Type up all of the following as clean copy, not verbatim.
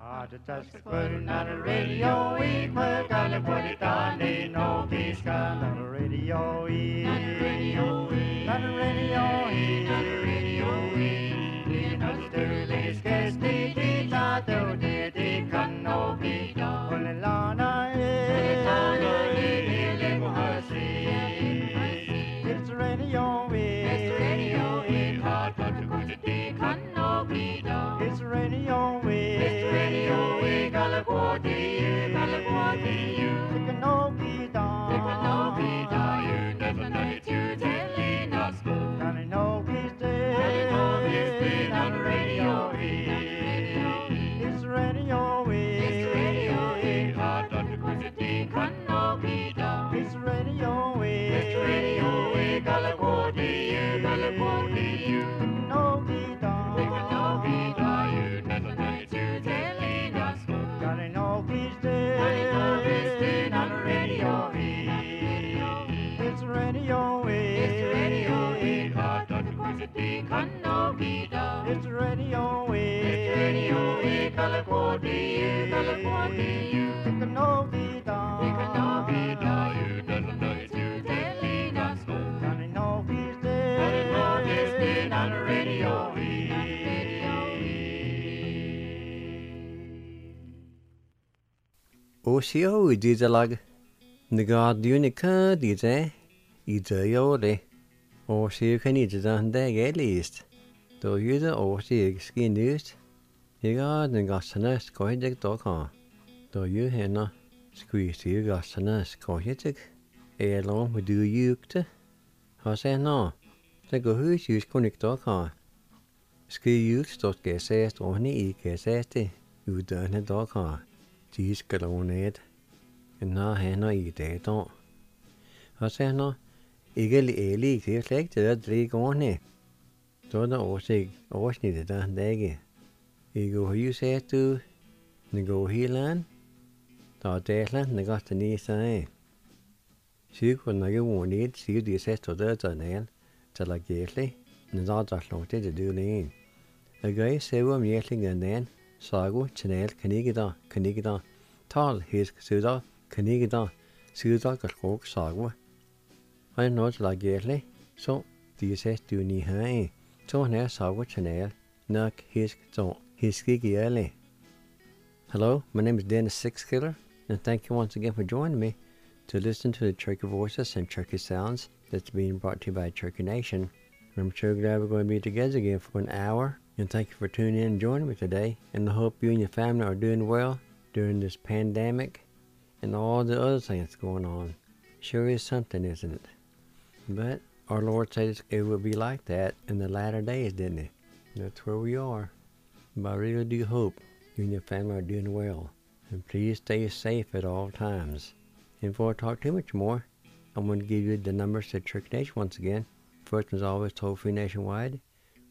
to touch the putting on the radio, we put on the put it on the no peace gun on the radio, on the radio, on the radio, on the radio, in the sturdy sketch, the ta do the can no be done. When the lana is, it's the radio, it's the radio, hot to put the can no be done. It's the radio, it's the radio, California, California, it can no be done. It can no be done. You never know it, you telling us. And I know he's dead. And I know he's dead on the radio. It's the radio, it's the radio, hot to put the can no be done. It's the radio, it's the radio, California, California, it can no be done. It can no be done. You never know it, you telling us. And I know he's dead. And I know he's dead on the radio. It's the radio, it's the radio, hot to put the can no be done. It's the radio, it's the radio, California, California, it can no be done. It can no be done. You never know it, you telling us. And I know he's dead. And I know he's dead on the radio. Osio dizalag Nagardionica dize Idayole Osio can eat on the at least. Though you the Osio skin news, you got the Gassanas Cohidic.com. Though you had no squeeze you Gassanas Cohidic, a long with do you to say no. The go who's use Conic.com. Ski you start gassest or any gassesti, you done it.com. These galoned, and now Hannah eat they don't. I say no, eagerly a leak, they like the 3 on here. Don't know what's needed that day. You go you say to, you go healan, the dayland, they got the knee say. She could not get one need, see the set to the nail, till I gately, and not that long to do lean. A guy say, I'm yelling and then. Sago, Chanel, Canigida, Tall, his Suda, Canigida, Suda, Galkok, Sago. I know it's like Gately, so these says do ni high. So now Sago, Chanel, Nuck, his Skigiele. Hello, my name is Dennis Sixkiller, and thank you once again for joining me to listen to the Turkey Voices and Turkey Sounds that's being brought to you by Turkey Nation. I'm sure glad we're going to be together again for an hour. And thank you for tuning in and joining me today. And I hope you and your family are doing well during this pandemic and all the other things going on. Sure is something, isn't it? But our Lord said it would be like that in the latter days, didn't he? That's where we are. But I really do hope you and your family are doing well. And please stay safe at all times. And before I talk too much more, I'm going to give you the numbers to Turkey Nation once again. First one's always toll-free nationwide.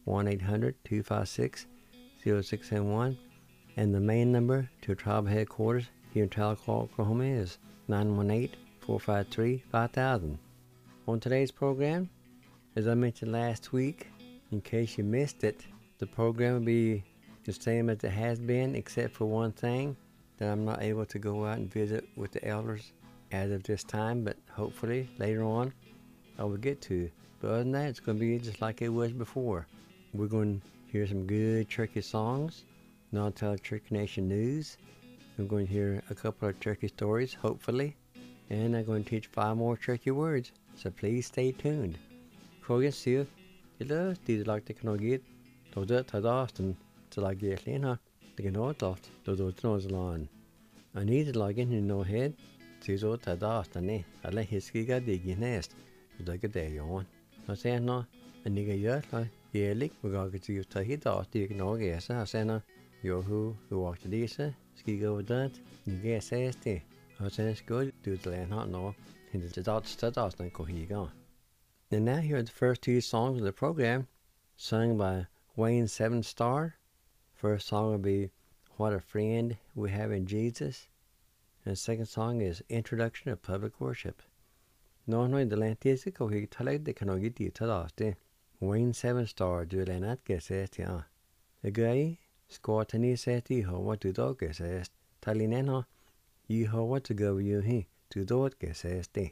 1-800-256-0671, and the main number to tribal headquarters here in Tahlequah, Oklahoma is 918-453-5000. On today's program, as I mentioned last week, in case you missed it, the program will be the same as it has been, except for one thing, that I'm not able to go out and visit with the elders as of this time, but hopefully later on I will get to. But other than that, it's going to be just like it was before. We're going to hear some good turkey songs, and I'll tell Turkey Nation news. We're going to hear a couple of turkey stories, hopefully, and I'm going to teach 5 more turkey words, so please stay tuned. Krogen siger, det er det lagt det kan nok get, dog det tager aften til at get lige her. Det kan nok doft, dog det noget sådan. I need to log in no head, til så tager aften alle hiskiga det ikke næst, så det kan det jo. Og så nå, en ikke gjør det. Jælik, vi går til at tage hit og det ikke nok er så sender jo du walkte disse skikker over det ikke says det og så skal du til en hånd og hente til starten går hikker. And now here are the first 2 songs of the program, sung by Wayne Seven Star. First song will be What a Friend We Have in Jesus, and the second song is Introduction of Public Worship. Nå i det lantiske går hikker taler det kan ikke dit til det. Wayne Seven Star du lenat gassest ja. The guy 스코어트니 세티 허와 두도게세스 탈리네노 이 허와 뜨거우유히 두도게세스티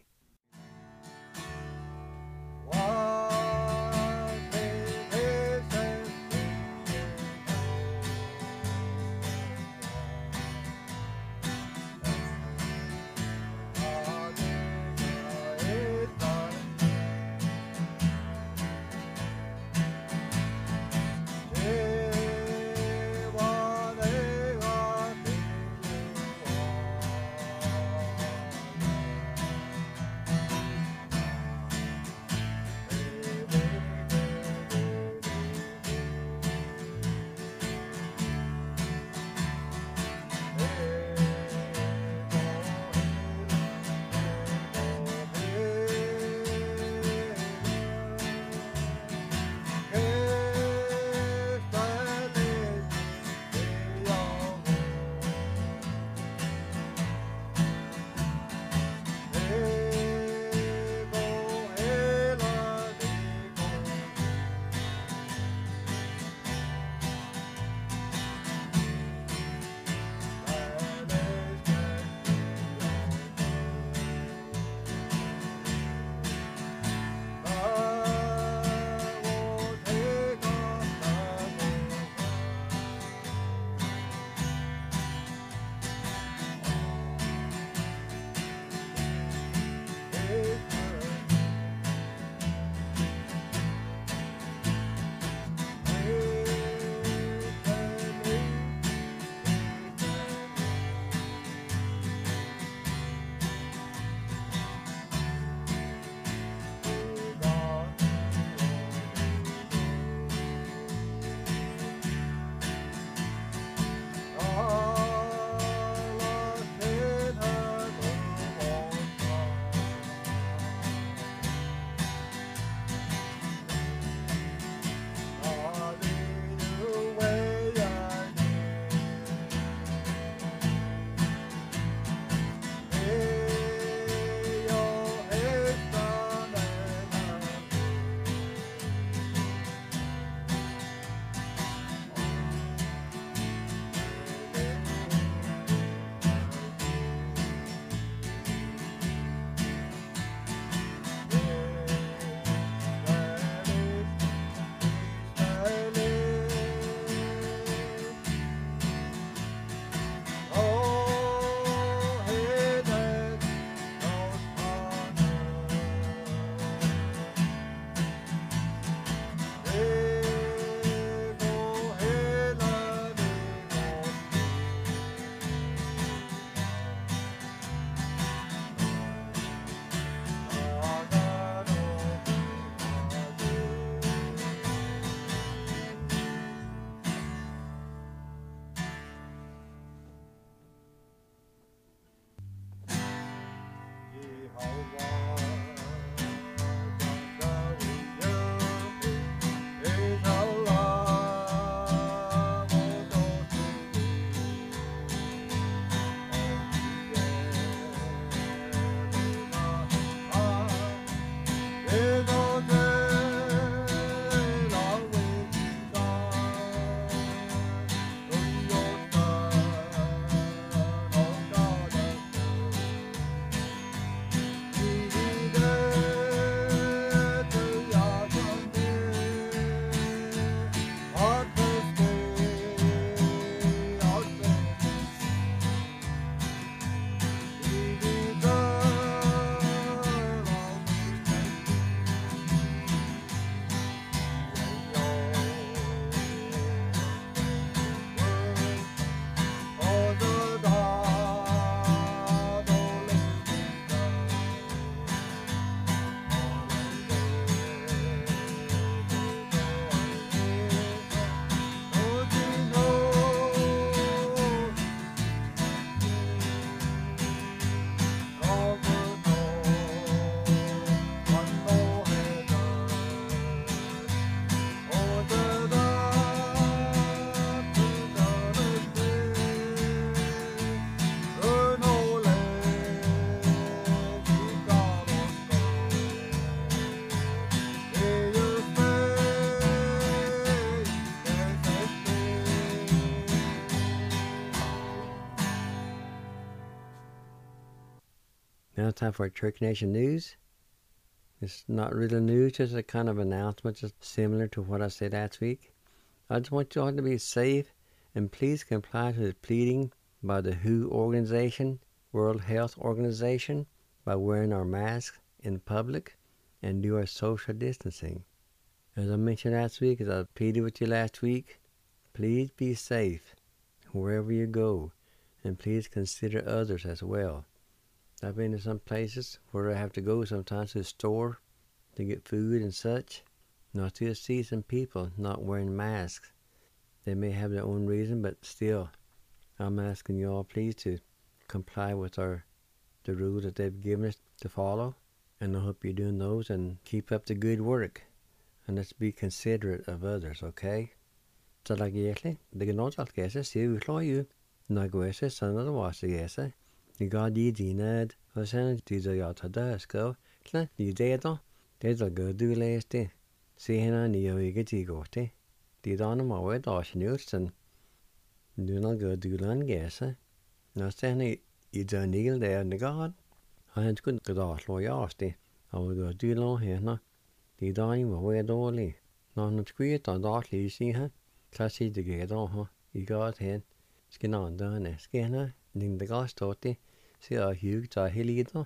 Now it's time for Church Nation News. It's not really news, just a kind of announcement, just similar to what I said last week. I just want you all to be safe, and please comply to the pleading by the WHO organization, World Health Organization, by wearing our masks in public and do our social distancing. As I mentioned last week, as I pleaded with you last week, please be safe wherever you go, and please consider others as well. I've been to some places where I have to go sometimes to the store to get food and such, not to see some people not wearing masks. They may have their own reason, but still, I'm asking you all please to comply with the rules that they've given us to follow. And I hope you're doing those and keep up the good work. And let's be considerate of others, okay? Så la gjerlig, det er noe alt gese, sier utlå jo, nagwese, sånn at det var så gese. De ga de dine, og sen de da jeg tar det, skal, klar, de det da, det da gør du læste, se henne, ni jo ikke de går til. De da må være da snøsten, du nå gør du land gese. Nå sen i da nigel der, det går, og han skulle da slå jaste, og gør du land henne. De da må være dårlig. Når han skulle da lige sige her, klasse det gør da, ha, I godt hen. Skal nogen dørene, skal henne, det går stort det, så jeg hygge tager hele da.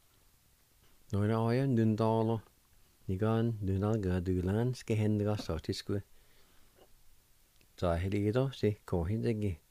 Når det er en dundaler, I kan dundal gør du land, skal henne det går stort det skulle. Tager hele da, så går hen det ikke.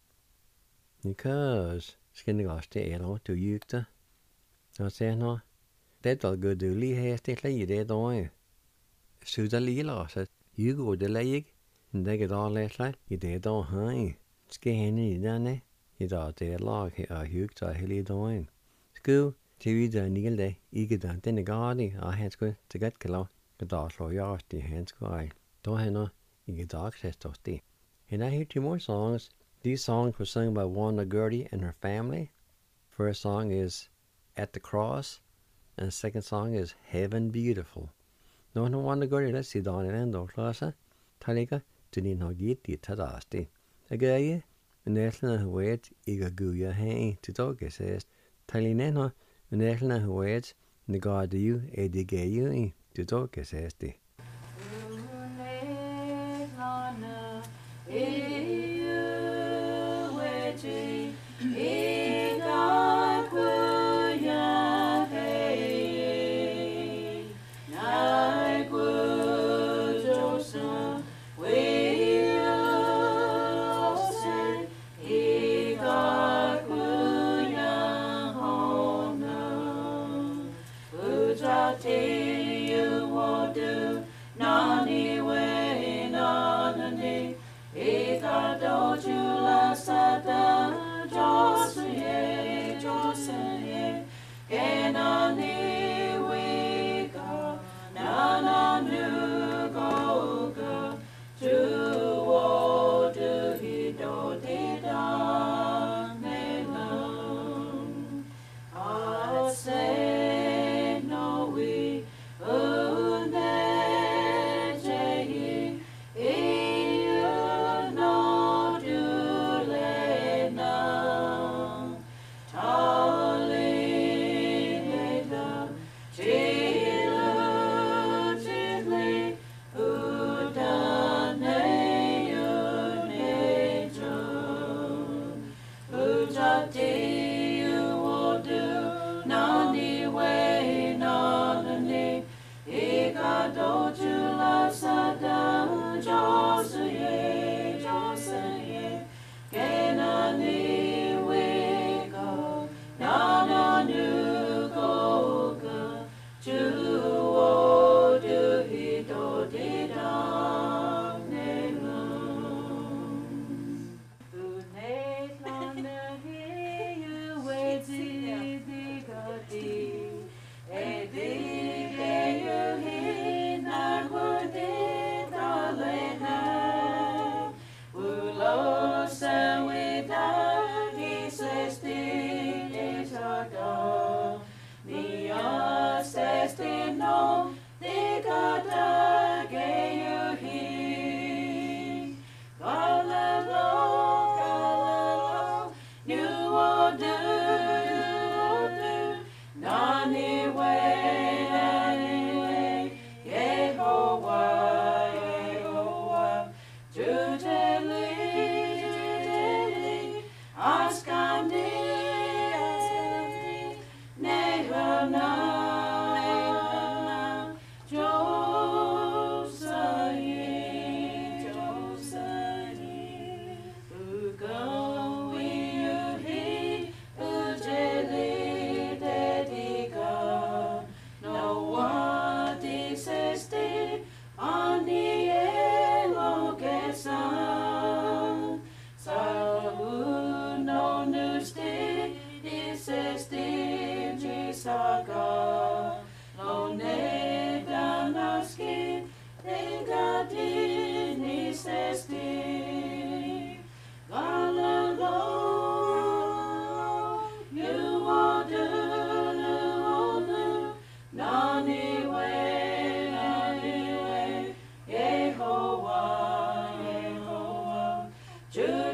Because skal det går stort eller du hygge da. Og så nå, det der gør du lige her, det er det da. Så der lige la, så hygge det la ikke. Det kan da læse i det da her. Skal henne i denne. I dag det er lag her og hygge tager hele dagen. Skøv til videre nigel det, ikke den denne gardi, og han skulle til godt kan lave, og da slår jeg også det han skulle ej. Da han er ikke dag sæst os det. And I hear two more songs. These songs were sung by Wanda Gertie and her family. First song is At the Cross, and the second song is Heaven Beautiful. Nå, når Wanda Gertie, let's see down in enda klasse. Talika, til din har gitt dit tadasti. Agaye, Nælende højt ikke guya hen til dog sæst. Talinena nælende højt negade jo det gayo i til dog sæst det. Tell you what do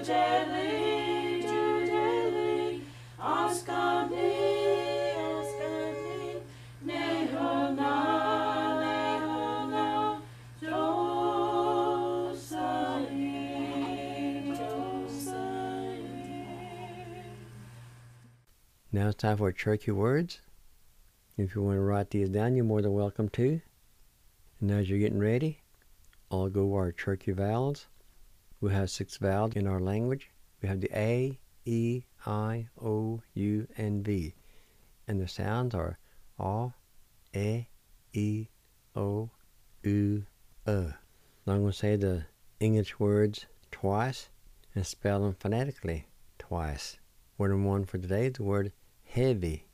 Now it's time for Cherokee words. If you want to write these down, you're more than welcome to. And as you're getting ready, I'll go over our Cherokee vowels. We have 6 vowels in our language. We have the A, E, I, O, U, and V. And the sounds are A, E, O, U, Now I'm going to say the English words twice and spell them phonetically twice. Word number 1 for today is the word heavy.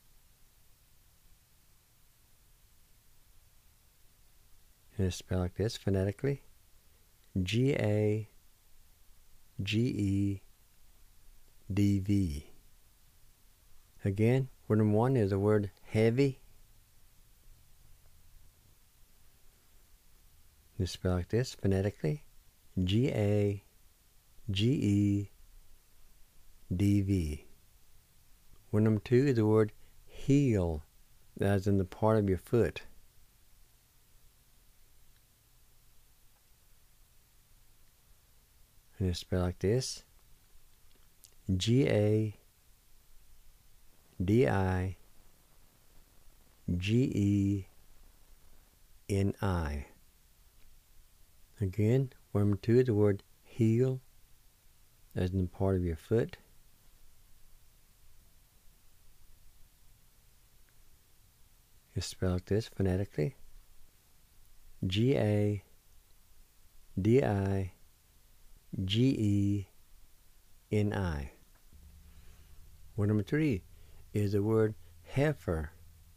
And it's spelled like this phonetically. G-A-G-E-D-V. Again, word number 1 is the word heavy. It's spelled like this phonetically. G-A-G-E-D-V. Word number 2 is the word heel, as in the part of your foot. And it's spelled like this. G-A-D-I-G-E-N-I. Again, word number 2 is the word heel, as in the part of your foot. It's spelled like this phonetically. G-A-D-I-G-E-N-I. Word number 3 is the word heifer.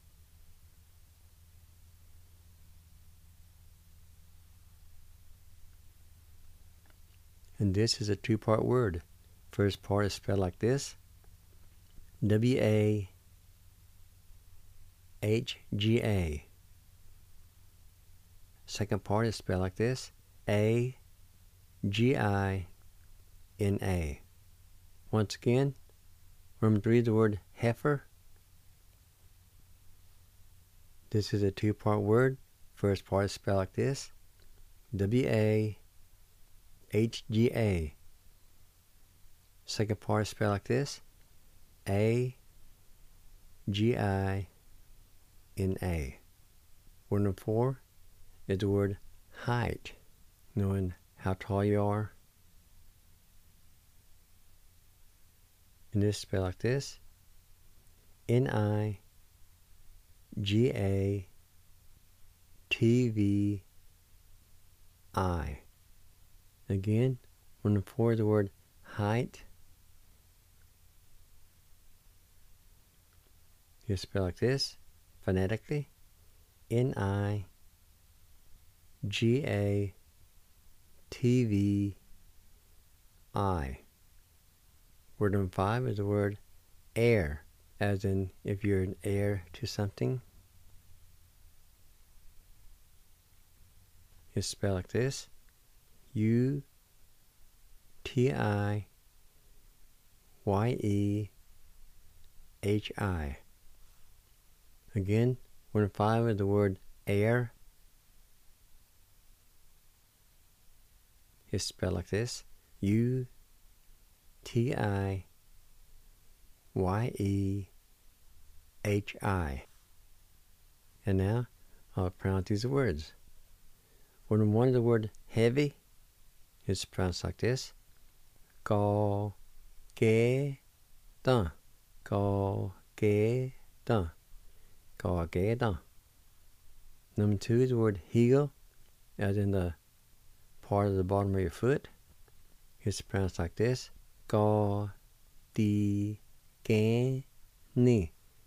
And this is a 2-part word. First part is spelled like this. W-A-H-G-A. Second part is spelled like this. A-G-I-N-A. Once again, number 3 is the word heifer. This is a 2-part word. First part is spelled like this. W-A-H-G-A. Second part is spelled like this. A-G-I-N-A. Word number 4 is the word height, knowing how tall you are. And this is spelled like this. N-I-G-A-T-V-I. Again, word number 4 is the word height. It's spelled like this, phonetically. N-I-G-A-T-V-I. Word number 5 is the word heir, as in if you're an heir to something. It's spelled like this. U-T-I-Y-E-H-I. Again, word number 5 is the word heir. It's spelled like this. U-T-I-Y-E-H-I. And now, I'll pronounce these words. Word number 1 is the word heavy. It's pronounced like this. Ga-ge-dun. Ga-ge-dun. Ga-ge-dun. Number 2 is the word heel, as in the part of the bottom of your foot. It's pronounced like this. Ga-di-ge-ni.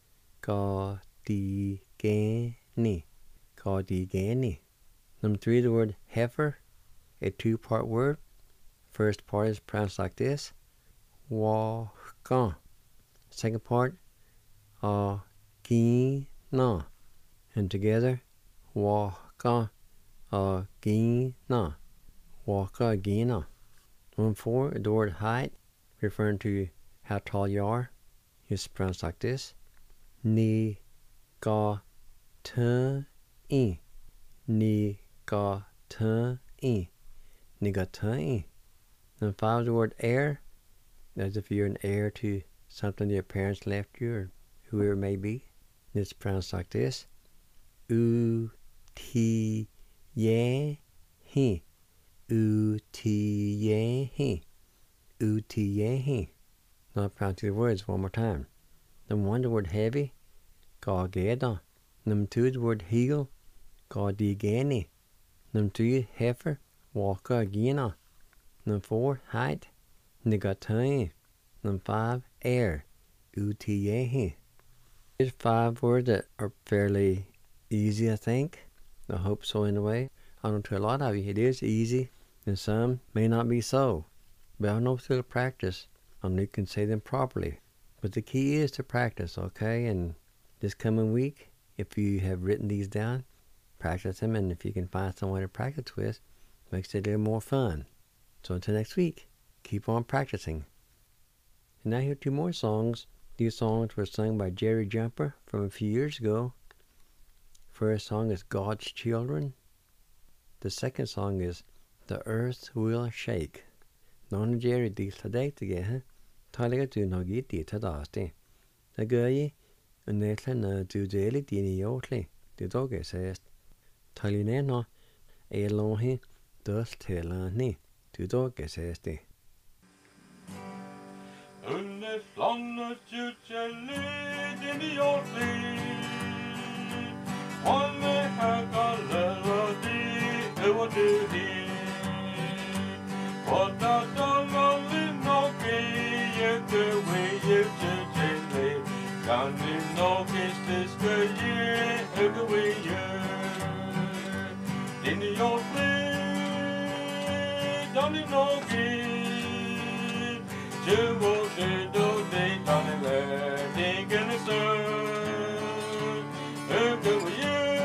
Ga-di-ge-ni. Ga-di-ge-ni. Number 3 is the word heifer, a 2-part word. First part is pronounced like this. Wa-gan. Second part, a-gi-na. And together, wa-ga, a-gi-na. Wa-ga-gi-na. Number 4, the word height, referring to how tall you are, is pronounced like this. Ni ga tun in. Ni ga tun in. Ni ga tun in. Number 5, the word heir, as if you're an heir to something your parents left you or whoever it may be. It's pronounced like this. U ti ye he. U ti ye he. U ti ye he. Now I'll pronounce the words one more time. Number 1, the word heavy, ga geda. Number 2, the word heel, ga di geni. Number 3, heifer, waka gina. Number 4, height, nigatai. Number 5, air, utiyehi. Here's 5 words that are fairly easy, I think. I hope so anyway. I know to a lot of you it is easy, and some may not be so. But I know through practice, I know you can say them properly. But the key is to practice, okay? And this coming week, if you have written these down, practice them, and if you can find someone to practice with, makes it a little more fun. So until next week, keep on practicing. And now here are 2 more songs. These songs were sung by Jerry Jumper from a few years ago. First song is God's Children. The second song is The Earth Will Shake. Non Jerry di today together. Taliga do no get di tadasti. The guy and netla na do daily dini yotli. The dog says Talineno a longi does telani. The dog says the Under landet utgäller den i årtid. One höga lördi över du hit. Och där dalar nogi över utgäller. Kan du nogi stiska ge över den i årtid. Den i nogi. You will do the time they can serve. Go with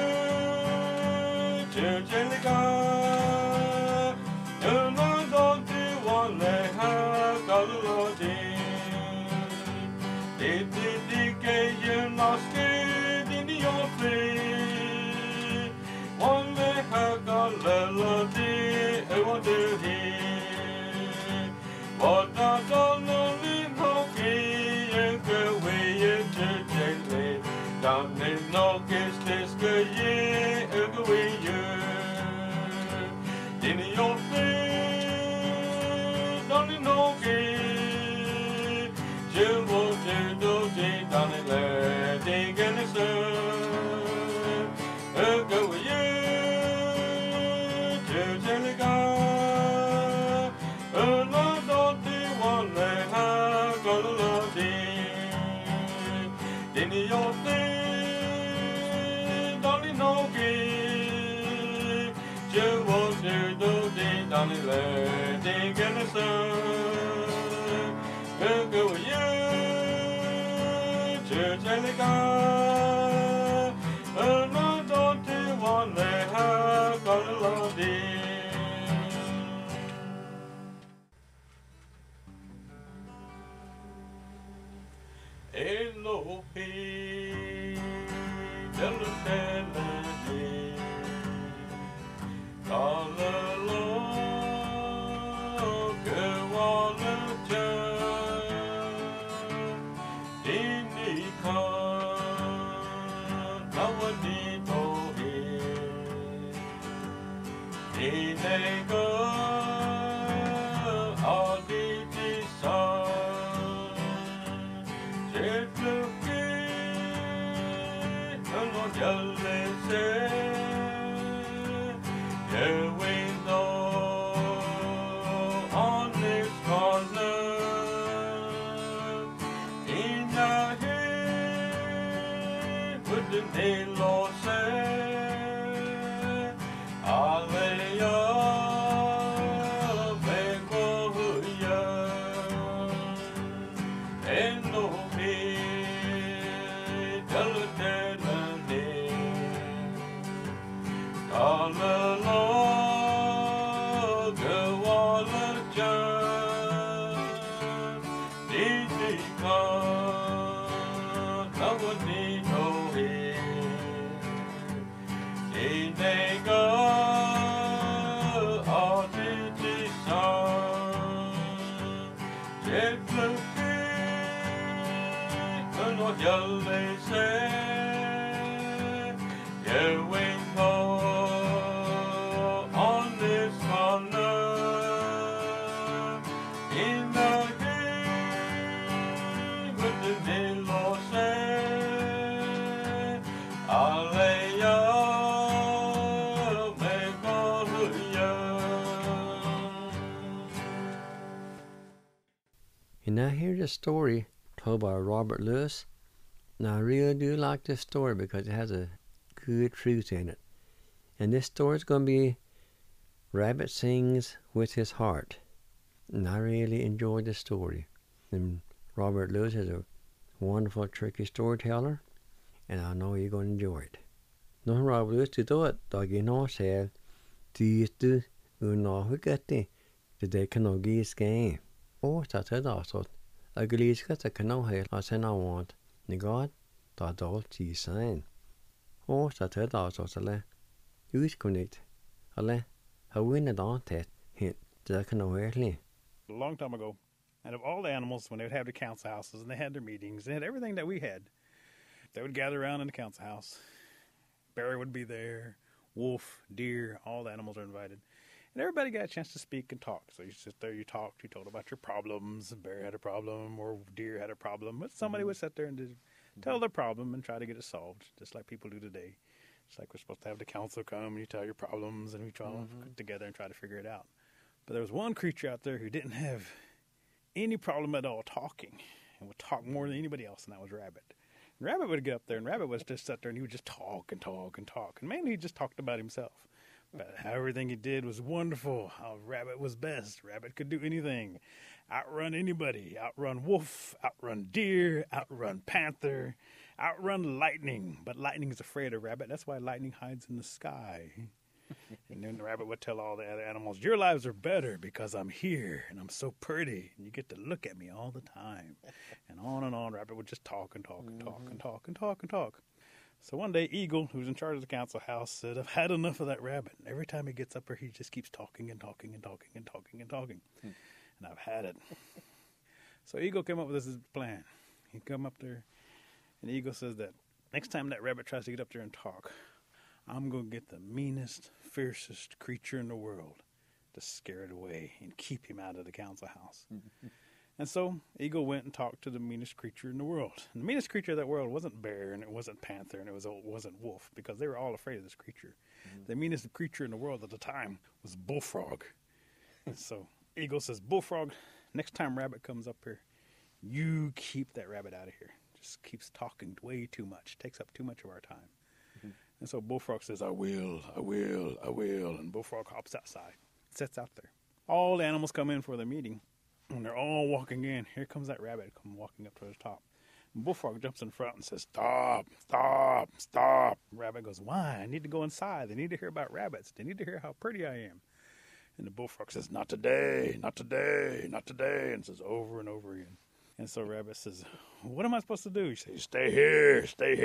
you, church and the God. You know, don't you want to have God Lord in? Did you not scared in your play? One day have God Lord in, I want to hear. But I don't know and go away to gently. Down in no kiss this good year, go away you. In your face, down in no kiss. You will do the down in there, dig in the sun. Go away you to gently go. In your thing, darling, no good. You want to do the darling, letting in the sun. Go with you, church and the God. No, don't you want to have God alone? Elohim, Elohim, Hallelujah, Gewalter, Dinika, Nawaditohi, Dinega, Aditisa. Nå gjelder seg Gjøving på Anders Hanne Innan Gud det vil å se Alle gjør med bare And now here's a story told by Robert Lewis. Now I really do like this story because it has a good truth in it. And this story is going to be Rabbit Sings with His Heart. And I really enjoyed this story. And Robert Lewis is a wonderful, tricky storyteller. And I know you're going to enjoy it. Nå Robert Lewis to do it, dog in all said, Titu, unahugati, the day can give game. Oh, that's it also. A gleeska ta canóhéil as in áháint na gád tá dul tí sain. Ó sa te dásó sa le úsconicht a le ha winna dátet hint ta canóhéil li. A long time ago, and of all the animals, when they would have the council houses and they had their meetings, they had everything that we had. They would gather around in the council house. Bear would be there, wolf, deer, all the animals are invited. And everybody got a chance to speak and talk. So you sit there, you talked, you told about your problems. Bear had a problem or deer had a problem. But somebody would sit there and tell their problem and try to get it solved, just like people do today. It's like we're supposed to have the council come and you tell your problems and we try to get together and try to figure it out. But there was one creature out there who didn't have any problem at all talking and would talk more than anybody else, and that was Rabbit. And Rabbit would get up there, and Rabbit would just sit there and he would just talk and talk and talk. And mainly he just talked about himself. But how everything he did was wonderful. How Rabbit was best. Rabbit could do anything. Outrun anybody. Outrun wolf. Outrun deer. Outrun panther. Outrun lightning. But lightning is afraid of Rabbit. That's why lightning hides in the sky. And then the Rabbit would tell all the other animals, your lives are better because I'm here and I'm so pretty and you get to look at me all the time. And on, Rabbit would just talk and talk and talk and talk and talk and talk. So one day, Eagle, who's in charge of the council house, said, I've had enough of that rabbit. And every time he gets up there, he just keeps talking and talking and talking and talking and talking. And I've had it. So Eagle came up with this plan. He come up there, and Eagle says that next time that rabbit tries to get up there and talk, I'm going to get the meanest, fiercest creature in the world to scare it away and keep him out of the council house. And so Eagle went and talked to the meanest creature in the world. And the meanest creature of that world wasn't bear, and it wasn't panther, and it wasn't wolf, because they were all afraid of this creature. The meanest creature in the world at the time was Bullfrog. And so Eagle says, Bullfrog, next time Rabbit comes up here, you keep that rabbit out of here. Just keeps talking way too much. Takes up too much of our time. And so Bullfrog says, I will. And Bullfrog hops outside, sits out there. All the animals come in for the meeting. When they're all walking in, here comes that rabbit come walking up to the top. And Bullfrog jumps in front and says, stop. Rabbit goes, why? I need to go inside. They need to hear about rabbits. They need to hear how pretty I am. And the Bullfrog says, not today, and says over and over again. And so Rabbit says, what am I supposed to do? He says, stay here.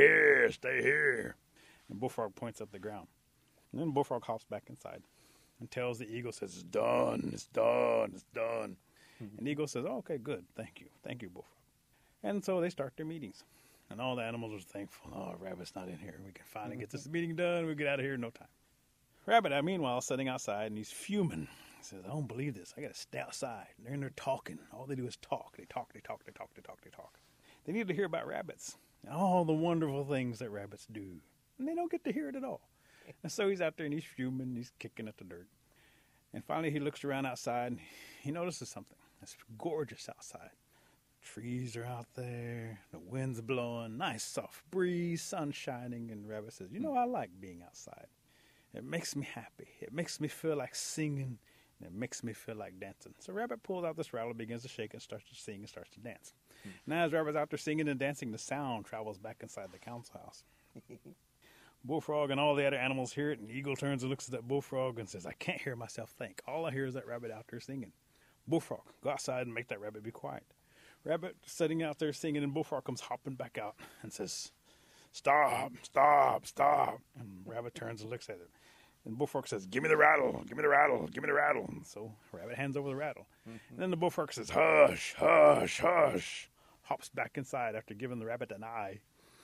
And Bullfrog points at the ground. And then Bullfrog hops back inside and tells the Eagle, says, it's done. And Eagle says, oh, okay, good. Thank you, Bullfrog. And so they start their meetings. And all the animals are thankful. Oh, Rabbit's not in here. We can finally get this meeting done. We'll get out of here in no time. Rabbit, meanwhile, is sitting outside, and he's fuming. He says, I don't believe this. I got to stay outside. And they're in there talking. All they do is talk. They talk. They need to hear about rabbits and all the wonderful things that rabbits do. And they don't get to hear it at all. And so he's out there, and he's fuming. He's kicking at the dirt. And finally, he looks around outside, and he notices something. It's gorgeous outside. Trees are out there. The wind's blowing. Nice soft breeze. Sun shining. And Rabbit says, I like being outside. It makes me happy. It makes me feel like singing. And it makes me feel like dancing. So Rabbit pulls out this rattle, begins to shake, and starts to sing and starts to dance. Now as Rabbit's out there singing and dancing, the sound travels back inside the council house. Bullfrog and all the other animals hear it, and Eagle turns and looks at that Bullfrog and says, I can't hear myself think. All I hear is that rabbit out there singing. Bullfrog, go outside and make that rabbit be quiet. Rabbit sitting out there singing, and Bullfrog comes hopping back out and says, stop. And Rabbit turns and looks at it. And Bullfrog says, give me the rattle, give me the rattle, give me the rattle. And so Rabbit hands over the rattle. And then the Bullfrog says, hush, hush, hush. Hops back inside after giving the rabbit an eye.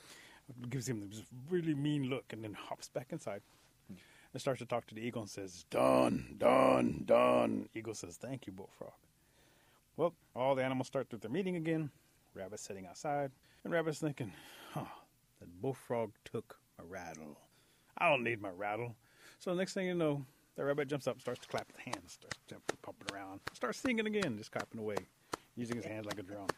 Gives him this really mean look and then hops back inside. And starts to talk to the eagle and says, done, done, done. Eagle says, thank you, Bullfrog. Well, all the animals start their meeting again. Rabbit's sitting outside. And Rabbit's thinking, that Bullfrog took my rattle. I don't need my rattle. So the next thing you know, the rabbit jumps up, starts to clap his hands, starts jumping, pumping around, starts singing again, just clapping away, using his hands like a drum.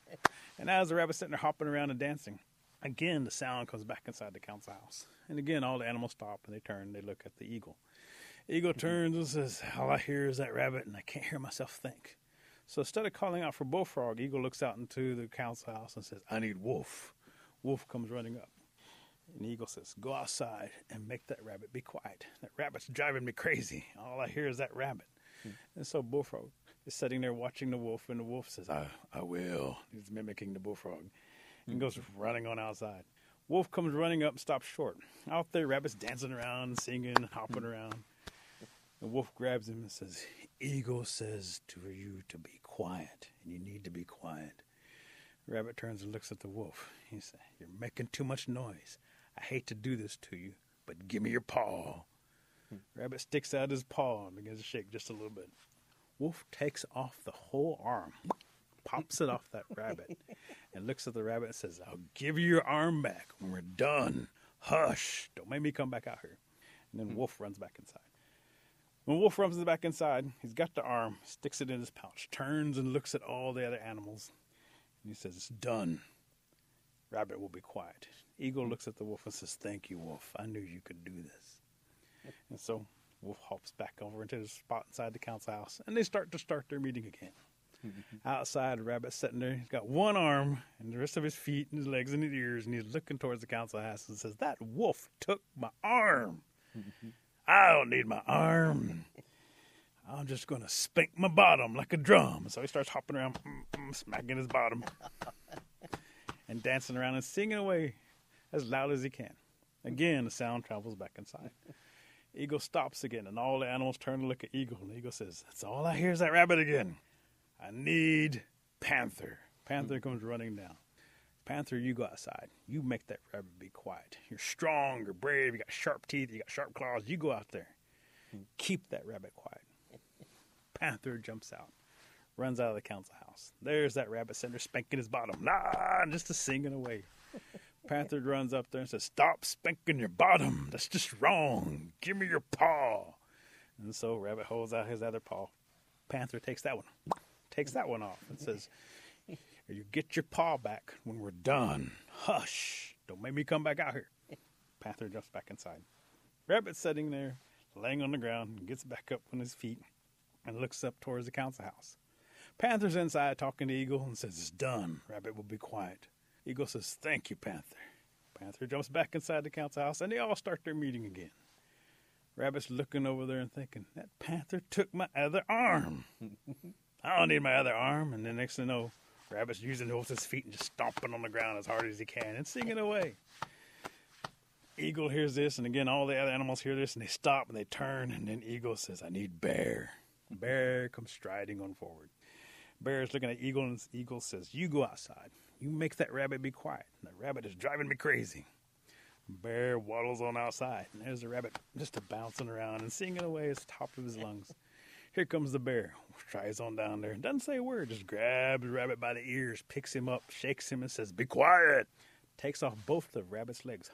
And as the rabbit's sitting there hopping around and dancing, again the sound comes back inside the council house. And again, all the animals stop and they turn, they look at the eagle. Eagle turns and says, all I hear is that rabbit and I can't hear myself think. So instead of calling out for Bullfrog, Eagle looks out into the council house and says, I need Wolf. Wolf comes running up. And Eagle says, go outside and make that rabbit be quiet. That rabbit's driving me crazy. All I hear is that rabbit. And so Bullfrog is sitting there watching the wolf, and the wolf says, I will. He's mimicking the Bullfrog and goes running on outside. Wolf comes running up and stops short. Out there, rabbit's dancing around, singing, hopping around. The wolf grabs him and says, Eagle says to you to be quiet, and you need to be quiet. Rabbit turns and looks at the wolf. He says, you're making too much noise. I hate to do this to you, but give me your paw. Rabbit sticks out his paw and begins to shake just a little bit. Wolf takes off the whole arm, pops it off that rabbit, and looks at the rabbit and says, I'll give you your arm back when we're done. Hush, don't make me come back out here. And then Wolf runs back inside. When Wolf runs back inside, he's got the arm, sticks it in his pouch, turns and looks at all the other animals, and he says, it's done. Rabbit will be quiet. Eagle looks at the wolf and says, thank you, Wolf. I knew you could do this. And so Wolf hops back over into the spot inside the council house, and they start their meeting again. Outside, Rabbit's sitting there. He's got one arm and the rest of his feet and his legs and his ears, and he's looking towards the council house and says, that wolf took my arm. I don't need my arm. I'm just going to spank my bottom like a drum. So he starts hopping around, smacking his bottom, and dancing around and singing away as loud as he can. Again, the sound travels back inside. Eagle stops again, and all the animals turn to look at Eagle. And Eagle says, that's all I hear is that rabbit again. I need Panther. Panther comes running down. Panther, you go outside. You make that rabbit be quiet. You're strong, you're brave, you got sharp teeth, you got sharp claws. You go out there. Keep that rabbit quiet. Panther jumps out, runs out of the council house. There's that rabbit sitting there spanking his bottom. Nah, just a singing away. Panther runs up there and says, stop spanking your bottom. That's just wrong. Give me your paw. And so Rabbit holds out his other paw. Panther takes that one off and says, you get your paw back when we're done. Hush. Don't make me come back out here. Panther jumps back inside. Rabbit's sitting there, laying on the ground, and gets back up on his feet and looks up towards the council house. Panther's inside talking to Eagle and says, it's done. Rabbit will be quiet. Eagle says, thank you, Panther. Panther jumps back inside the council house, and they all start their meeting again. Rabbit's looking over there and thinking, that Panther took my other arm. I don't need my other arm. And then next thing you know, Rabbit's using both his feet and just stomping on the ground as hard as he can and singing away. Eagle hears this, and again, all the other animals hear this, and they stop and they turn, and then Eagle says, I need Bear. Bear comes striding on forward. Bear is looking at Eagle, and Eagle says, you go outside. You make that rabbit be quiet. That rabbit is driving me crazy. Bear waddles on outside, and there's the rabbit just bouncing around and singing away at the top of his lungs. Here comes the bear. Tries on down there. Doesn't say a word. Just grabs the rabbit by the ears, picks him up, shakes him, and says, be quiet. Takes off both the rabbit's legs.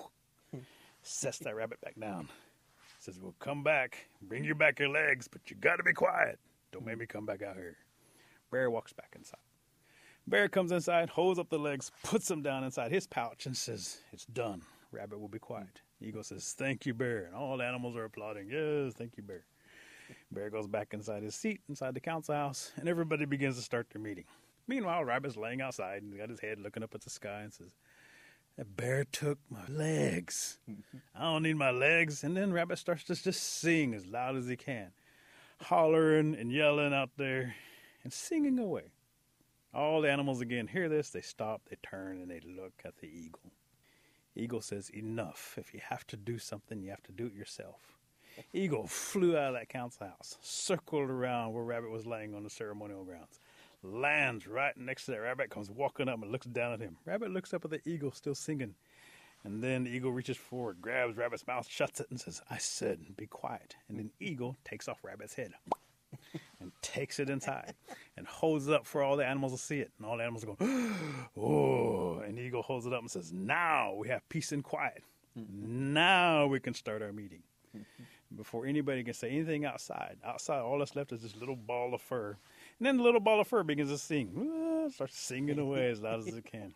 Sets that rabbit back down. Says, we'll come back. Bring you back your legs, but you got to be quiet. Don't make me come back out here. Bear walks back inside. Bear comes inside, holds up the legs, puts them down inside his pouch, and says, it's done. Rabbit will be quiet. Eagle says, thank you, Bear. And all the animals are applauding. Yes, thank you, Bear. Bear goes back inside his seat, inside the council house, and everybody begins to start their meeting. Meanwhile, Rabbit's laying outside, and he's got his head looking up at the sky and says, that bear took my legs. I don't need my legs. And then Rabbit starts to just sing as loud as he can, hollering and yelling out there and singing away. All the animals again hear this. They stop, they turn, and they look at the eagle. Eagle says, enough. If you have to do something, you have to do it yourself. Eagle flew out of that council house, circled around where Rabbit was laying on the ceremonial grounds, lands right next to that. Rabbit comes walking up and looks down at him. Rabbit looks up at the eagle still singing. And then the eagle reaches forward, grabs Rabbit's mouth, shuts it, and says, "I said, be quiet." And then eagle takes off Rabbit's head and takes it inside and holds it up for all the animals to see it. And all the animals are going, "Oh." And the eagle holds it up and says, "Now we have peace and quiet. Now we can start our meeting." Before anybody can say anything outside, all that's left is this little ball of fur. And then the little ball of fur begins to sing. Starts singing away as loud as it can.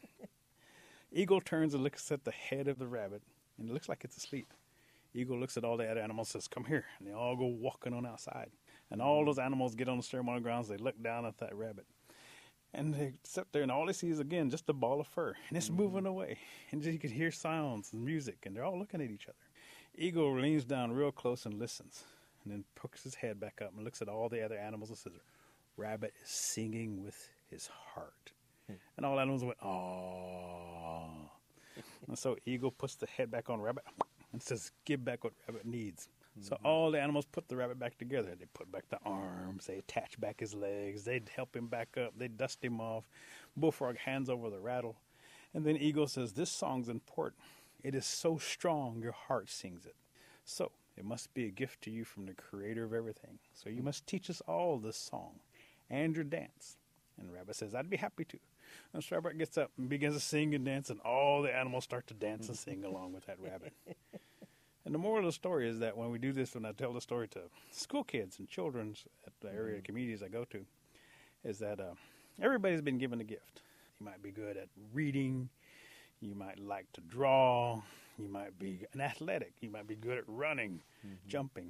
Eagle turns and looks at the head of the rabbit, and it looks like it's asleep. Eagle looks at all the other animals and says, "Come here." And they all go walking on outside. And all those animals get on the ceremonial grounds. They look down at that rabbit. And they sit there, and all they see is, again, just a ball of fur. And it's moving away. And you can hear sounds and music, and they're all looking at each other. Eagle leans down real close and listens, and then pokes his head back up and looks at all the other animals and says, "Rabbit is singing with his heart." And all animals went, "Aww." And so Eagle puts the head back on Rabbit and says, "Give back what Rabbit needs." So all the animals put the rabbit back together. They put back the arms. They attach back his legs. They'd help him back up. They'd dust him off. Bullfrog hands over the rattle. And then Eagle says, "This song's important. It is so strong your heart sings it. So it must be a gift to you from the creator of everything. So you must teach us all this song and your dance." And Rabbit says, "I'd be happy to." And so Rabbit gets up and begins to sing and dance, and all the animals start to dance and sing along with that rabbit. And the moral of the story is that when we do this, when I tell the story to school kids and children at the area communities I go to, is that everybody's been given a gift. You might be good at reading. You might like to draw. You might be an athletic. You might be good at running, jumping.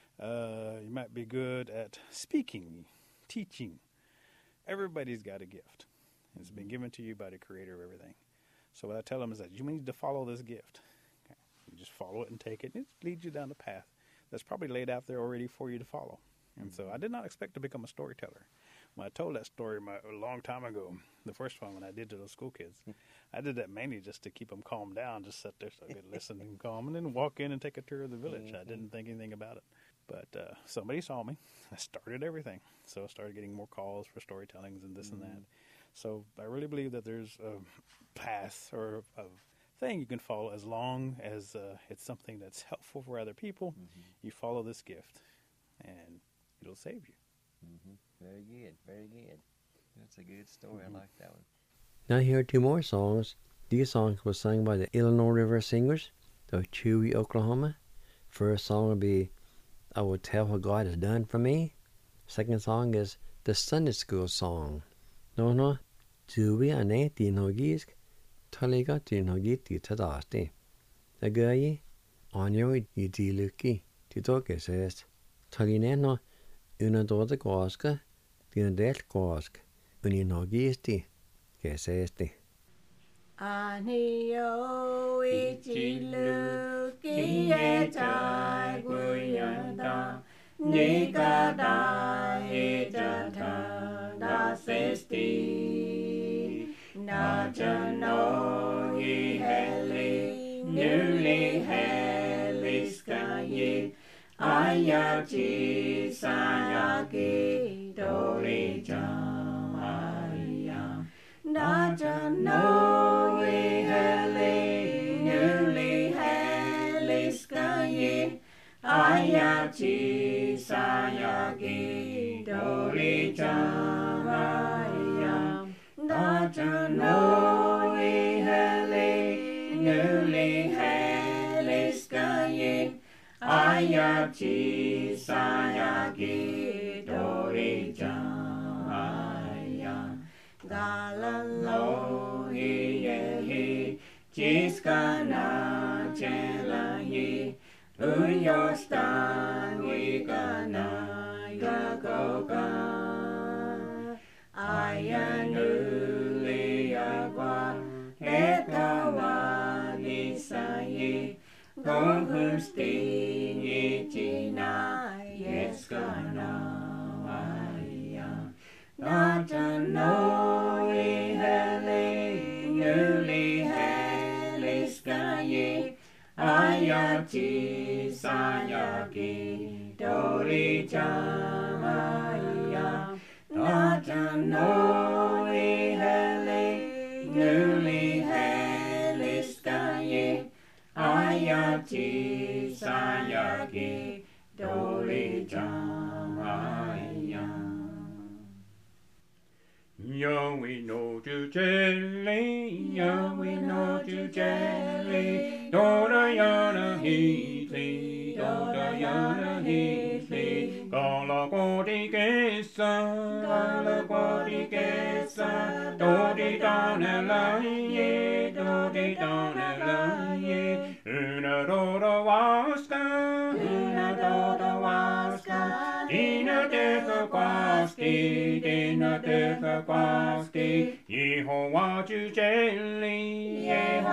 You might be good at speaking, teaching. Everybody's got a gift. It's been given to you by the creator of everything. So what I tell them is that you need to follow this gift. Okay? You just follow it and take it. It leads you down the path that's probably laid out there already for you to follow. And so I did not expect to become a storyteller. When I told that story a long time ago, the first one when I did to those school kids, I did that mainly just to keep them calmed down, just sit there so I could listen and calm, and then walk in and take a tour of the village. I didn't think anything about it. But somebody saw me. I started everything. So I started getting more calls for storytellings and this and that. So I really believe that there's a path or a thing you can follow as long as it's something that's helpful for other people. You follow this gift, and it'll save you. Very good, very good. That's a good story. I like that one. Now here are two more songs. These songs were sung by the Illinois River Singers of Chewy, Oklahoma. First song will be "I Will Tell What God Has Done For Me." Second song is the Sunday School Song. No, Chewy ane tinogisk, taliga tinogi titadasti. Agayi, onyo idiluki, titoke says, talineno unadota goska, dinadel gosk, uninogisti, kesesti. Anio ichiluki etai guyanda, nikada ejata da sesti. Najano iheli, newly heliskayi, ayachi sayaki dori jamaya. Najano iheli, newly heliskayi, ayachi sayaki dori jamaya. Najano iheli, newly heliskayi, ayachi sayaki dori jamaya. Galalo hiyehi, jiskana chelahi, uyostangi gana yagoga. Ayanuliagwa etawani sayi, gohusti ichina yeskana aya. Najano iheli, newly heliskayi, ayachi Sayaki Dori Jamaya Natanoi Hele Nuli Heliskaye Ayati Sayaki Dori Jamaya Yo we know to jelly, yo we know to jelly, Dora yana heatly, Dora yana heatly, Gala godi gesa, Dodi donella ye, Dodi donella ye, Una dora waska, Dina defa quasti, Dina defa quasti, Yehovah ju jelly,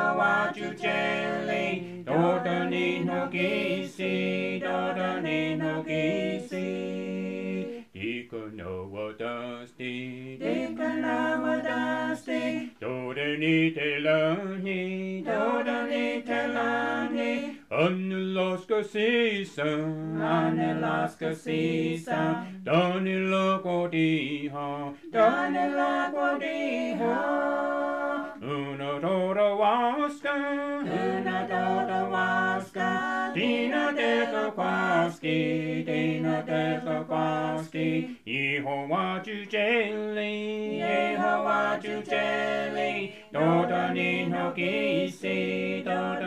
Dodani no gisi, Dodani no gisi, Dika no wadasti, Dodani telani, Anelaska sisa, Danila godiha, Una doda waska, Dina defa quasti, Yehovah ju jelly, Dodani no gisi,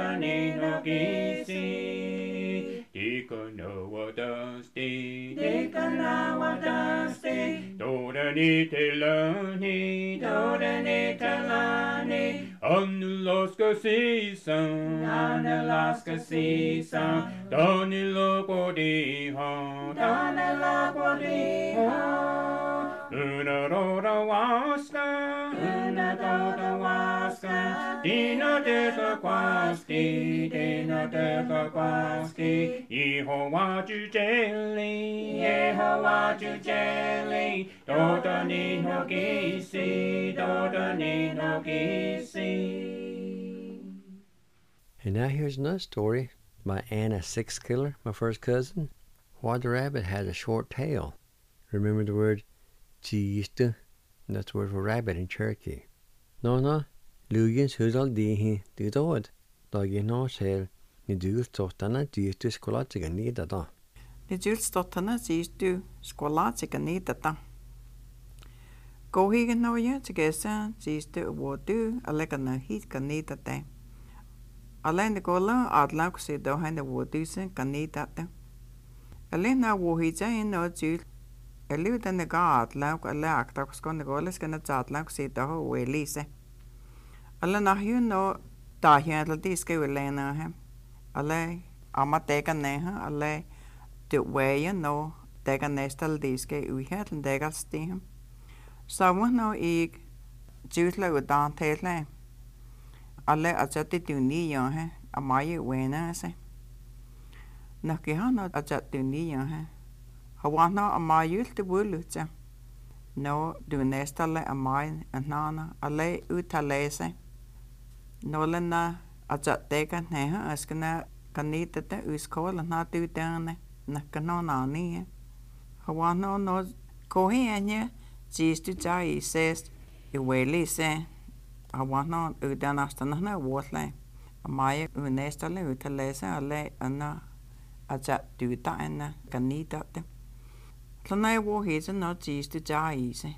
Dika no wadasti, Dodani telani, Anelaska sisa, Danila godiha, Una doda waska, Dina defa quasti, Yehovah ju jelly, Dodani no gisi, And now here's another story by Anna Sixkiller, my first cousin. Why the rabbit had a short tail. Remember the word "geiste"? That's the word for rabbit in Cherokee. No, Lugins hudal dihi didod. Dagi no sel ni dultotana distu skolatiga nidada. Ni dultotana distu skolatiga nidada. Gohigan no ya tigesa distu wodu alegana hit kanidate. Alleen de gola adlauk se dohan de wodusen kanidate. Alleen na wohija in no dul. Elu den de ga adlauk alle aktakskon de goles kan het adlauk se doho welise. Alle na hu no dahian la diske welena hem. Alle amatega neha alle de weya no dega nestal diske uhet en degal stihem. Sawan no ik jutla udan tele. Alle ajati tuni ya hai amaye wena se. Nakihana ajati tuni ya hai. Hawana amayul te bulucha. No du nestale amay anana alle utalese. No lena ajatega neha askana kanita te uskola na tu dane nakanona ni. Hawana no kohi anya jistu jai ses iweli se. Hawana udanastana na wotle. Amaya unestale utalese alle anna ajatu ta anna kanita te. Lana wo heze no jistu jai se.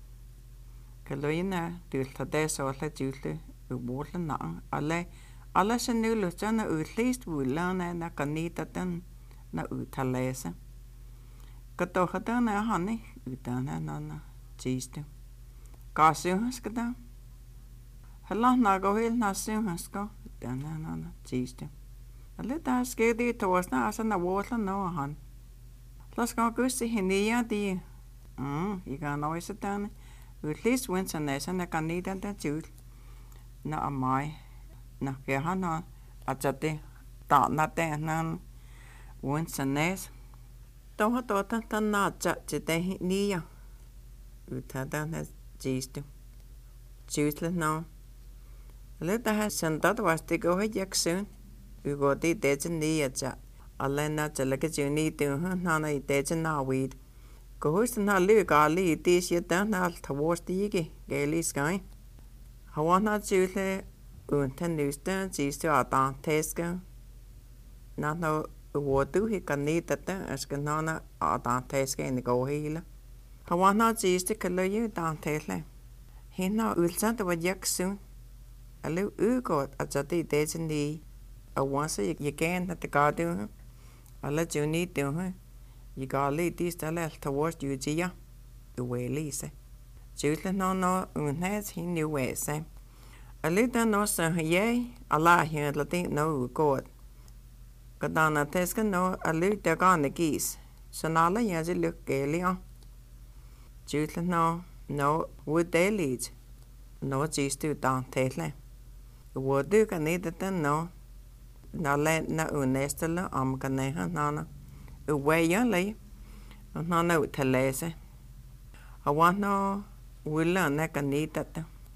Kaloina dulta desa alle julte uwotle na alle se nulucha na utlist wulana na kanita ten na utalese. Katohata na hani utana na jistu. Kasuhas kada. Hala na gohil na suhasko utana na jistu. Alle ta skedi toasna asa na wotle no han. Las gaan kussen hinia die. Je gaat nooit zitten. Het liefst wensen nesa na kan niet aan dat juul. Na amai. Na kehana ajate ta na te na wensen nes. Toch tot dan na jat te hinia. Utada na jistu. Juusle na. Let da sen dat was te go het jaksun. U go die deze nia jat. Alena Jalaka Juni to Nana Dejan Naweed. Goes to Nalugali, this yet done all towards the Yigi, gaily sky. I want not Julie Unten Newston, she's to our down Tesco. Not no what do he can need that as Ganana or down Tesco in the go healer. I want not she's to color you down Tesla. He now will send over yak soon. A little got at the Dejan knee. A once you can at the garden. I'll let you need to her. You got lead this the left towards you, Gia. The way Lisa. Julie no, unheads he knew where Sam. A little no, sir, yea, Allah here, Latin no God. Gadana Tesca no, a little gone the geese. So Nala yes, it look gaily on. Julie no, would they lead? No, geese do down Taylor. The word do can need it no. Na let na unestella ganeha nana. Away young lay. Nana with Telese. I want no will learn that can need that.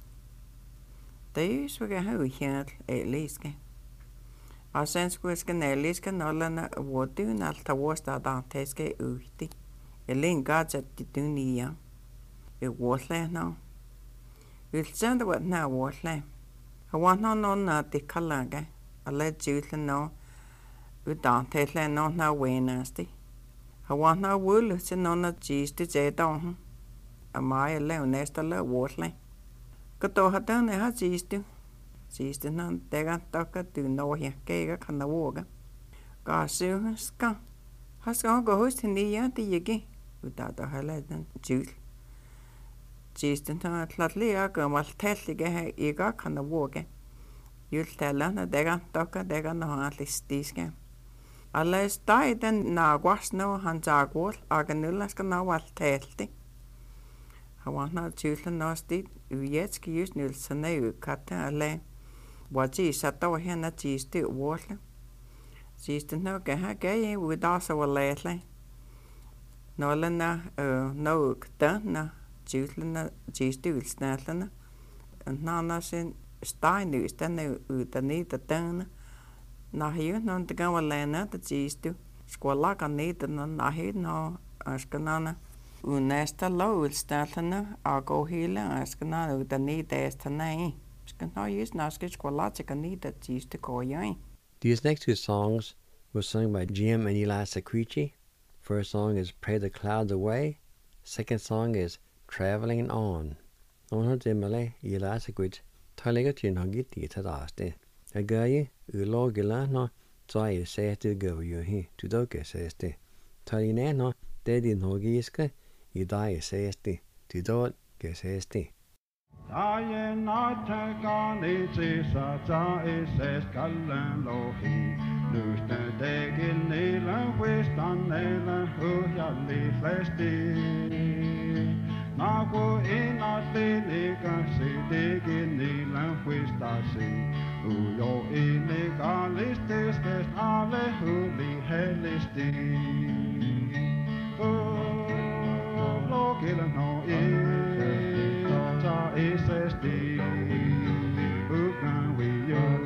They use we get how here at least. Our sense was can at least can all learn a word do not towards that teske uti. A link gods at the dunia. It was lay now. You'll send what now was lay. I want no not the calaga. I let Julie know we don't tell no now way nasty. I want no wool to no not cheese to say down. A mile alone nest a little waterly. Got to have done a cheese to. Cheese to none, they got talker to know here, cake can the water. Got soon, scum. Has gone go host in the yard yigi without a highlight Julie. Cheese to none, flatly I go must tell the eager can the water. You'll tell her they got talker, they got no at least this game. Unless died and now was no hands are good, Arganulas can now what telty. I want not Julie nasty, yet use Nilsson, you cut a lay. What she sat over here, not cheese to water. She's to know gay with also a lately. Nolana, no, done, Julie, cheese to snatlana, and Nana sin. Stein nu stanna utan niitä tänne. Nahi non te gawa lena te chistu. Skola kan niitä nahi no askanana. Unesta loul statana ago hila askanana utan niitä estanai. Skana use naske skola kan niitä chistu koyai. These next two songs were sung by Jim and Eli Sakrichi. First song is Pray the Clouds Away. Second song is Traveling On. On Jimale Eli Sakrichi. Talega chin hagi tita daste. A guy, ulogila no, try say to go you he, to doke says. Taline no, daddy no giska, you die says to do it says. I not gone it's a says Callan Lohi. Lose the day in Nila, West on Nila, who yali flasty. Nago in a delega, see digging Nila, West I see. Uyo in the galistis, best alle who be hellisti. Oh, look in a no is a stick. Who can we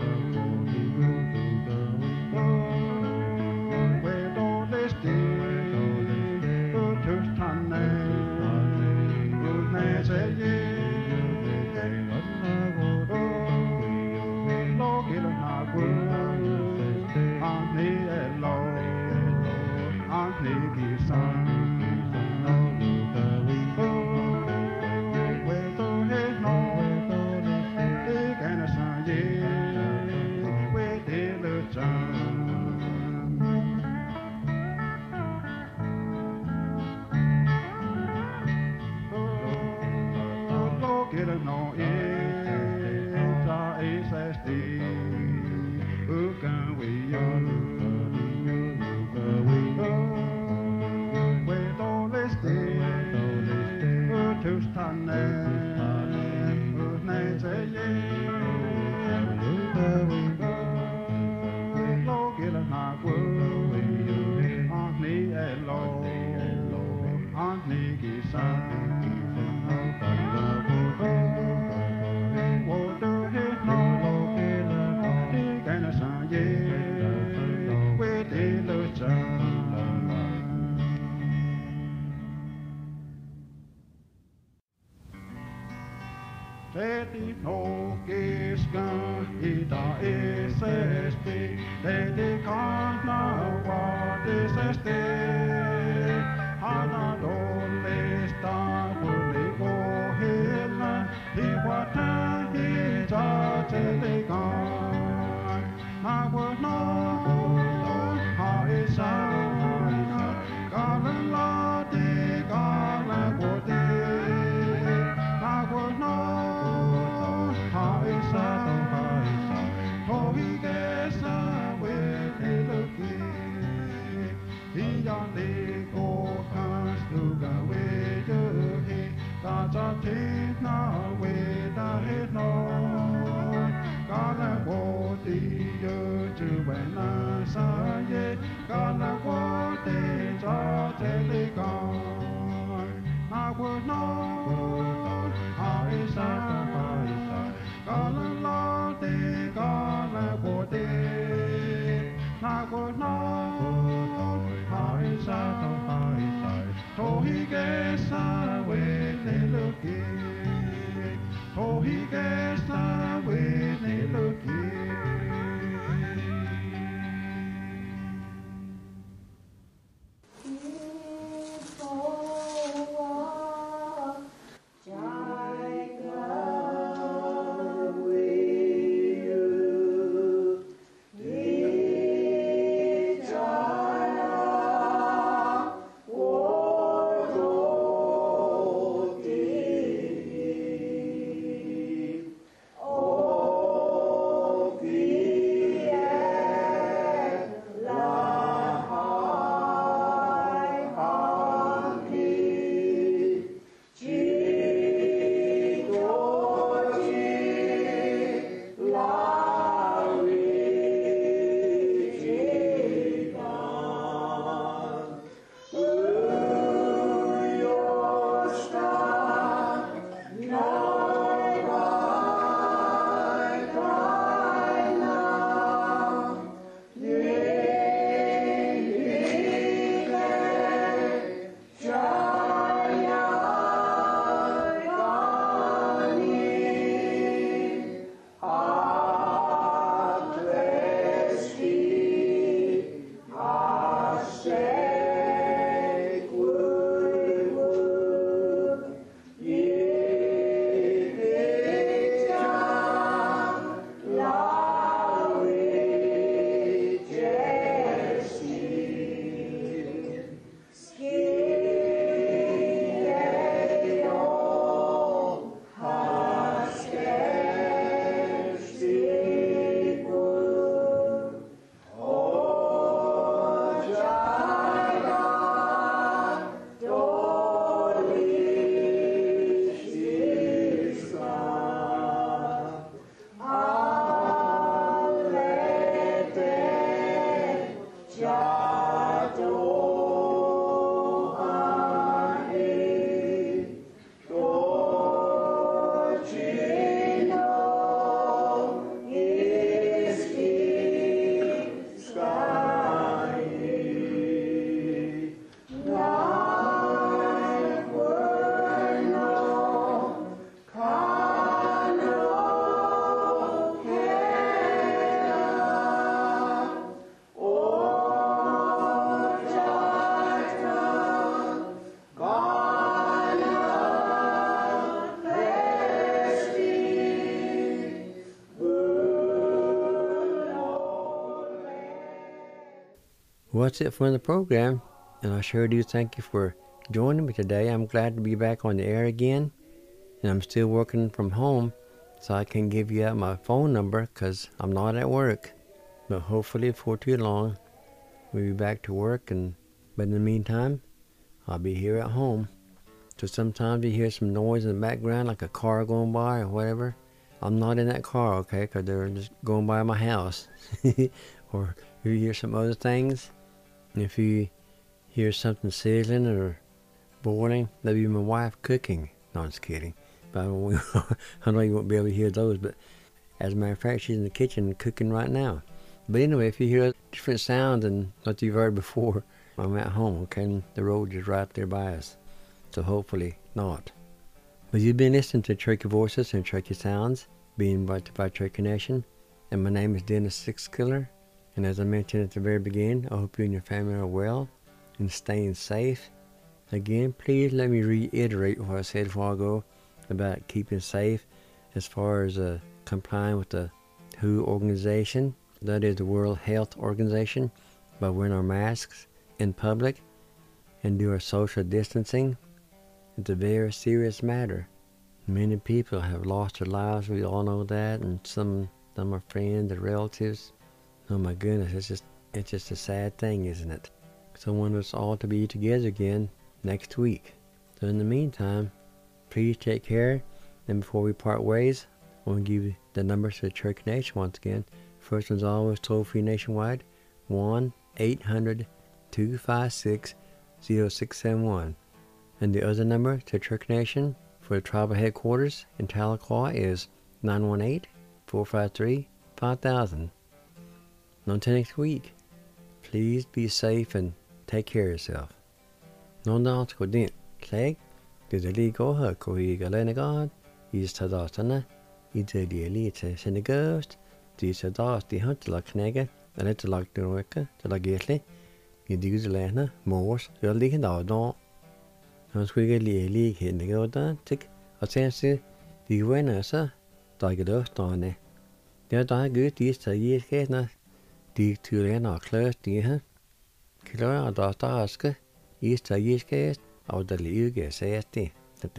where don't they stay? Who to stand there? Who knows a year? Look at a good Auntie Elo, Auntie Gisan. Teti no kiskan ita isesti, teti kanna vaatisesti. Hana dollista kuli kohilla, liwata hita telikan. Nawa no haisa, kalan lati kalan kote. Nawa no haisa, hohi kesa wene luki. Hiyan liko kas luga weduhi, kaca tina weda hino. Kala woti yo juwena saye, kala woti cha telikan. Nawa no haisa, kala lati kala woti. Nawa no haisa, tohi kesa wene luki. Tohi kesa wene luki. Well, that's it for the program, and I sure do thank you for joining me today. I'm glad to be back on the air again, and I'm still working from home, so I can't give you out my phone number because I'm not at work. But hopefully before too long, we'll be back to work, but in the meantime, I'll be here at home. So sometimes you hear some noise in the background, like a car going by or whatever. I'm not in that car, okay, because they're just going by my house. Or if you hear some other things, if you hear something sizzling or boiling, that'd be my wife cooking. No, I'm just kidding. But I know you won't be able to hear those, but as a matter of fact, she's in the kitchen cooking right now. But anyway, if you hear different sounds than what you've heard before, I'm at home, okay, and the road is right there by us. So hopefully not. Well, you've been listening to Cherokee Voices and Cherokee Sounds, being brought to you by Cherokee Nation. And my name is Dennis Sixkiller. And as I mentioned at the very beginning, I hope you and your family are well and staying safe. Again, please let me reiterate what I said a while ago about keeping safe as far as complying with the WHO organization, that is the World Health Organization, by wearing our masks in public and do our social distancing. It's a very serious matter. Many people have lost their lives, we all know that, and some are friends and relatives. Oh my goodness, it's just a sad thing, isn't it? So I want us all to be together again next week. So in the meantime, please take care. And before we part ways, I want to give you the numbers to the Cherokee Nation once again. First one's always toll-free nationwide, 1-800-256-0671. And the other number to the Cherokee Nation for the tribal headquarters in Tahlequah is 918-453-5000. Until next week, please be safe and take care of yourself. Non dance ko din clegg did the legal her ko he galenagad is to dastana either the elite senegust this a dast the hunt like knegger and it's like the worker to like getly you do the lena mors you'll leak and out don't squiggly leak in the go down tick a sense the winner sir like it off on it there die good these to years get na the two lena close the huh killer dast ask is to years get out the league says the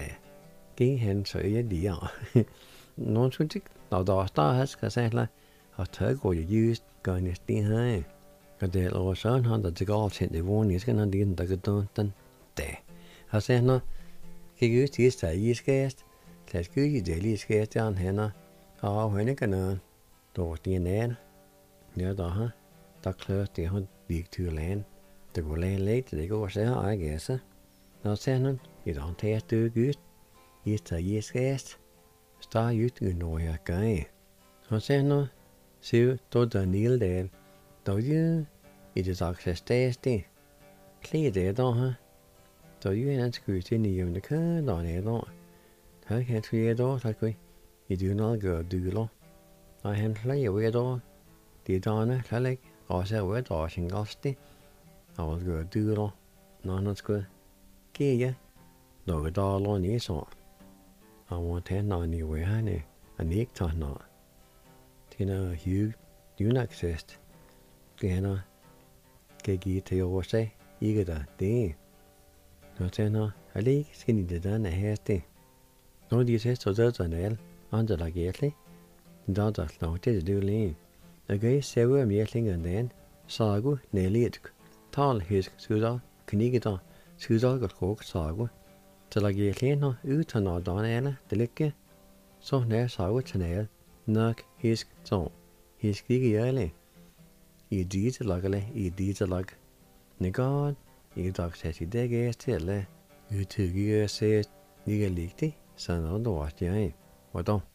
King hen så dear. Non sutik now the star has casella a tug or used going to stay high. A deal or son hundred the gold hit the one is gonna didn't the good there. I said no, he used his to years guest. Let's go you daily scarce down henna. Oh, when it can earn. Door the end. Near the close the hunt big to land. The go land late, they go sell, I guess. Now, Shannon, you don't taste too good. It's a year's guest. Star you to know your guy. So, Shannon, see, to the Neil there. Do you? It is access tasty. Clear there, don't Do you and screw in the curd on it, don't? How can't we door, like we? You do not go do lo. I am play away door. The donor, like, or say, we're dashing gusty. I was go do lo. No, not good. Kia, no, a doll on this one. I want 10 on you, where honey, a nick to not. Tina, you do not exist. Gana, Gigi to your say, you get a day. No, Tina, a leak skinny the done a hasty. No, this is to the nail under like gately. Don't know to do lean. A gay several meeting and then, Sagu, nearly it. Tall his Suda, Knigita. Suda got cook sagu. Till I get no utan or don ella, the liquor. So near sagu channel, knock his song. His giggy early. You did a luggly, you did a lug. Negod, you dog says he dig a still. You 2 years says, you get leaked, son on the watch, yeah. What don't?